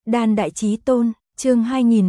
Đan Đại Chí Tôn, chương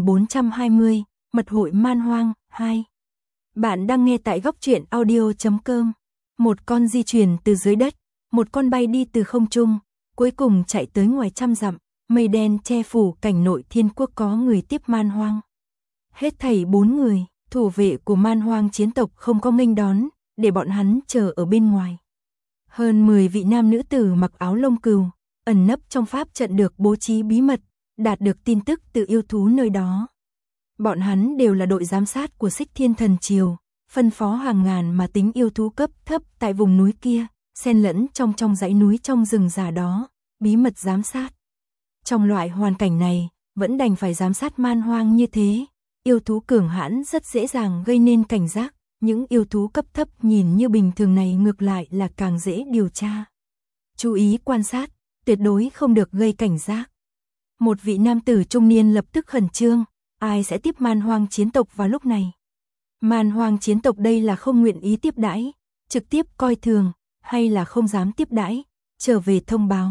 2420, Mật hội Man Hoang, 2. Bạn đang nghe tại góc truyện audio.com. Một con di chuyển từ dưới đất, một con bay đi từ không trung, cuối cùng chạy tới ngoài trăm dặm, mây đen che phủ cảnh nội thiên quốc có người tiếp Man Hoang. Hết thảy 4 người, thủ vệ của Man Hoang chiến tộc không có nghênh đón, để bọn hắn chờ ở bên ngoài. Hơn 10 vị nam nữ tử mặc áo lông cừu, ẩn nấp trong pháp trận được bố trí bí mật, đạt được tin tức từ yêu thú nơi đó. Bọn hắn đều là đội giám sát của Xích Thiên Thần Triều, phân phó hàng ngàn mà tính yêu thú cấp thấp tại vùng núi kia, xen lẫn trong dãy núi trong rừng già đó, bí mật giám sát. Trong loại hoàn cảnh này, vẫn đành phải giám sát Man Hoang như thế, yêu thú cường hãn rất dễ dàng gây nên cảnh giác, những yêu thú cấp thấp nhìn như bình thường này ngược lại là càng dễ điều tra. Chú ý quan sát, tuyệt đối không được gây cảnh giác. Một vị nam tử trung niên lập tức khẩn trương, ai sẽ tiếp Man Hoang chiến tộc vào lúc này? Man Hoang chiến tộc đây là không nguyện ý tiếp đãi, trực tiếp coi thường, hay là không dám tiếp đãi, trở về thông báo.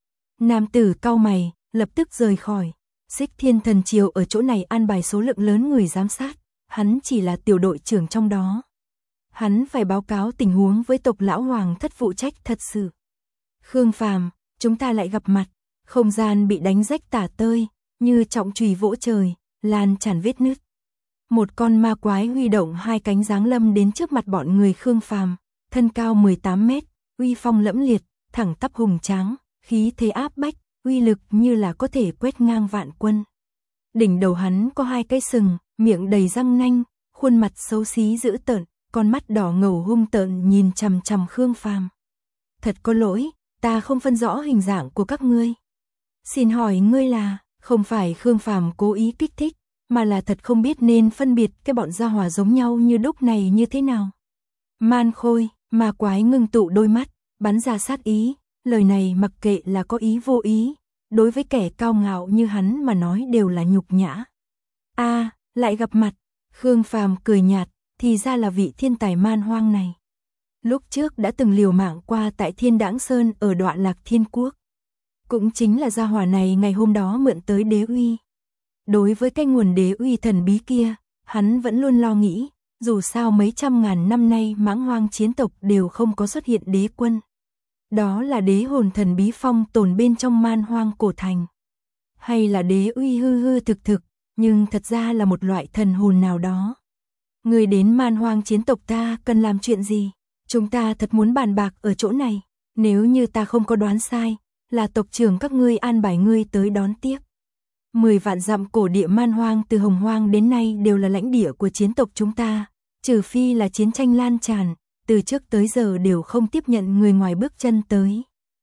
Nam tử cau mày, lập tức rời khỏi. Xích Thiên Thần Triều ở chỗ này an bài số lượng lớn người giám sát, hắn chỉ là tiểu đội trưởng trong đó. Hắn phải báo cáo tình huống với tộc lão hoàng thất phụ trách thật sự. Khương Phàm, chúng ta lại gặp mặt, không gian bị đánh rách tả tơi, như trọng chùy vỗ trời, lan tràn vết nứt. Một con ma quái huy động hai cánh giáng lâm đến trước mặt bọn người Khương Phàm, thân cao 18 mét, uy phong lẫm liệt, thẳng tắp hùng tráng, khí thế áp bách, uy lực như là có thể quét ngang vạn quân. Đỉnh đầu hắn có hai cái sừng, miệng đầy răng nanh, khuôn mặt xấu xí dữ tợn, con mắt đỏ ngầu hung tợn nhìn chằm chằm Khương Phàm. Thật có lỗi, ta không phân rõ hình dạng của các ngươi. Xin hỏi ngươi là? Không phải Khương Phàm cố ý kích thích, mà là thật không biết nên phân biệt cái bọn gia hỏa giống nhau như đúc này như thế nào. Man Khôi, ma quái ngưng tụ đôi mắt, bắn ra sát ý, lời này mặc kệ là có ý vô ý, đối với kẻ cao ngạo như hắn mà nói đều là nhục nhã. A, lại gặp mặt. Khương Phàm cười nhạt, thì ra là vị thiên tài Man Hoang này. Lúc trước đã từng liều mạng qua tại Thiên Đãng Sơn ở Đoạn Lạc Thiên Quốc. Cũng chính là gia hỏa này ngày hôm đó mượn tới đế uy. Đối với cái nguồn đế uy thần bí kia, hắn vẫn luôn lo nghĩ, dù sao mấy trăm ngàn năm nay Mãng Hoang chiến tộc đều không có xuất hiện đế quân. Đó là đế hồn thần bí phong tồn bên trong Man Hoang cổ thành. Hay là đế uy hư hư thực thực, nhưng thật ra là một loại thần hồn nào đó. Người đến Man Hoang chiến tộc ta cần làm chuyện gì? Chúng ta thật muốn bàn bạc ở chỗ này. Nếu như ta không có đoán sai, là tộc trưởng các ngươi an bài ngươi tới đón tiếp. 10 vạn dặm cổ địa Man Hoang từ Hồng Hoang đến nay đều là lãnh địa của chiến tộc chúng ta, trừ phi là chiến tranh lan tràn, từ trước tới giờ đều không tiếp nhận người ngoài bước chân tới.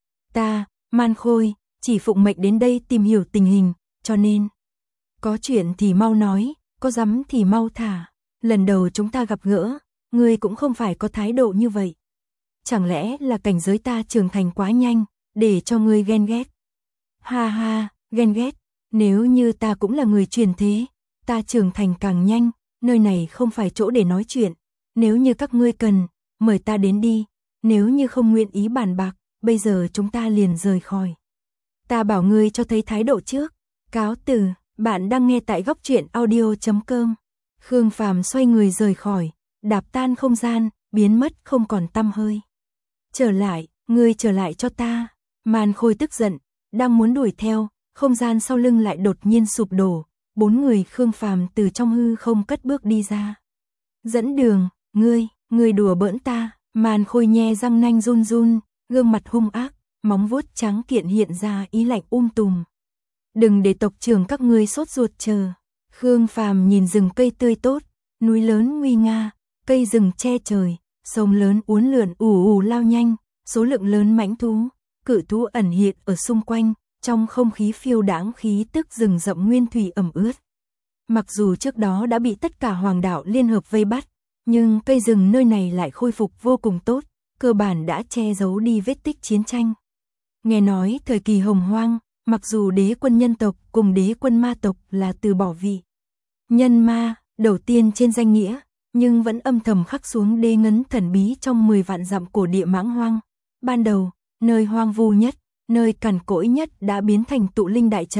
Ta, Man Khôi, chỉ phụng mệnh đến đây tìm hiểu tình hình, cho nên có chuyện thì mau nói, có dám thì mau thả. Lần đầu chúng ta gặp gỡ, ngươi cũng không phải có thái độ như vậy. Chẳng lẽ là cảnh giới ta trưởng thành quá nhanh, để cho ngươi ghen ghét? Ha ha, ghen ghét, nếu như ta cũng là người truyền thế, ta trưởng thành càng nhanh, nơi này không phải chỗ để nói chuyện. Nếu như các ngươi cần, mời ta đến đi, nếu như không nguyện ý bàn bạc, bây giờ chúng ta liền rời khỏi. Ta bảo ngươi cho thấy thái độ trước. Cáo từ, bạn đang nghe tại góc truyện audio.com. Khương Phàm xoay người rời khỏi, đạp tan không gian, biến mất không còn tăm hơi. Trở lại, ngươi trở lại cho ta. Man Khôi tức giận, đang muốn đuổi theo, không gian sau lưng lại đột nhiên sụp đổ, 4 người Khương Phàm từ trong hư không cất bước đi ra. Dẫn đường, ngươi đùa bỡn ta. Man Khôi nhe răng nanh run run, gương mặt hung ác, móng vuốt trắng kiện hiện ra ý lạnh tùm. Đừng để tộc trưởng các ngươi sốt ruột chờ. Khương Phàm nhìn rừng cây tươi tốt, núi lớn nguy nga, cây rừng che trời, sông lớn uốn lượn ù lao nhanh, số lượng lớn mãnh thú, cự thú ẩn hiện ở xung quanh, trong không khí phiêu đãng khí tức rừng rậm nguyên thủy ẩm ướt. Mặc dù trước đó đã bị tất cả hoàng đạo liên hợp vây bắt, nhưng cây rừng nơi này lại khôi phục vô cùng tốt, cơ bản đã che giấu đi vết tích chiến tranh. Nghe nói thời kỳ Hồng Hoang, mặc dù đế quân nhân tộc cùng đế quân ma tộc là từ bỏ vị nhân ma đầu tiên trên danh nghĩa, nhưng vẫn âm thầm khắc xuống đế ngấn thần bí trong 10 vạn dặm cổ địa Mãng Hoang. Ban đầu, nơi hoang vu nhất, nơi cằn cỗi nhất đã biến thành tụ linh đại trận,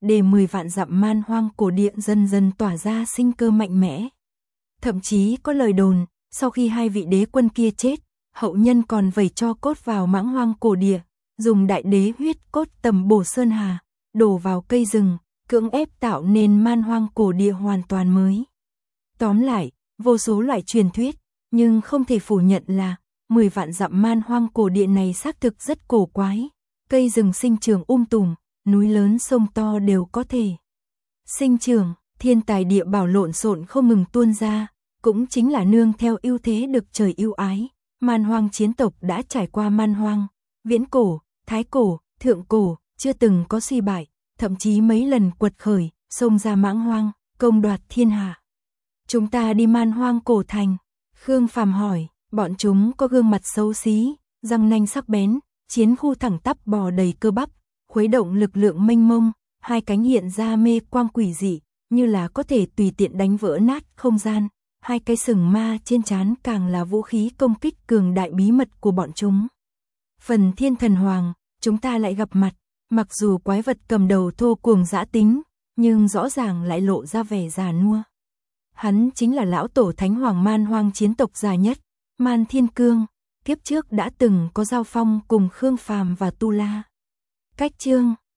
để 10 vạn dặm man hoang cổ địa dần dần tỏa ra sinh cơ mạnh mẽ. Thậm chí có lời đồn, sau khi hai vị đế quân kia chết, hậu nhân còn vẩy cho cốt vào mãng hoang cổ địa, dùng đại đế huyết cốt tầm bổ sơn hà, đổ vào cây rừng, cưỡng ép tạo nên man hoang cổ địa hoàn toàn mới. Tóm lại, vô số loại truyền thuyết, nhưng không thể phủ nhận là 10 vạn dặm man hoang cổ địa này xác thực rất cổ quái. Cây rừng sinh trưởng tùm, núi lớn sông to đều có thể sinh trưởng, thiên tài địa bảo lộn xộn không ngừng tuôn ra, cũng chính là nương theo ưu thế được trời ưu ái. Man hoang chiến tộc đã trải qua man hoang, viễn cổ, thái cổ, thượng cổ, chưa từng có suy bại, thậm chí mấy lần quật khởi, xông ra mãng hoang, công đoạt thiên hạ. Chúng ta đi man hoang cổ thành. Khương Phàm hỏi, bọn chúng có gương mặt xấu xí, răng nanh sắc bén, chiến khu thẳng tắp bò đầy cơ bắp, khuấy động lực lượng mênh mông, hai cánh hiện ra mê quang quỷ dị, như là có thể tùy tiện đánh vỡ nát không gian. Hai cái sừng ma trên trán càng là vũ khí công kích cường đại bí mật của bọn chúng. Phần Thiên Thần Hoàng, chúng ta lại gặp mặt, mặc dù quái vật cầm đầu thô cuồng dã tính, nhưng rõ ràng lại lộ ra vẻ già nua. Hắn chính là lão tổ thánh hoàng man hoang chiến tộc già nhất, Man Thiên Cương, kiếp trước đã từng có giao phong cùng Khương Phàm và Tu La. Cách chương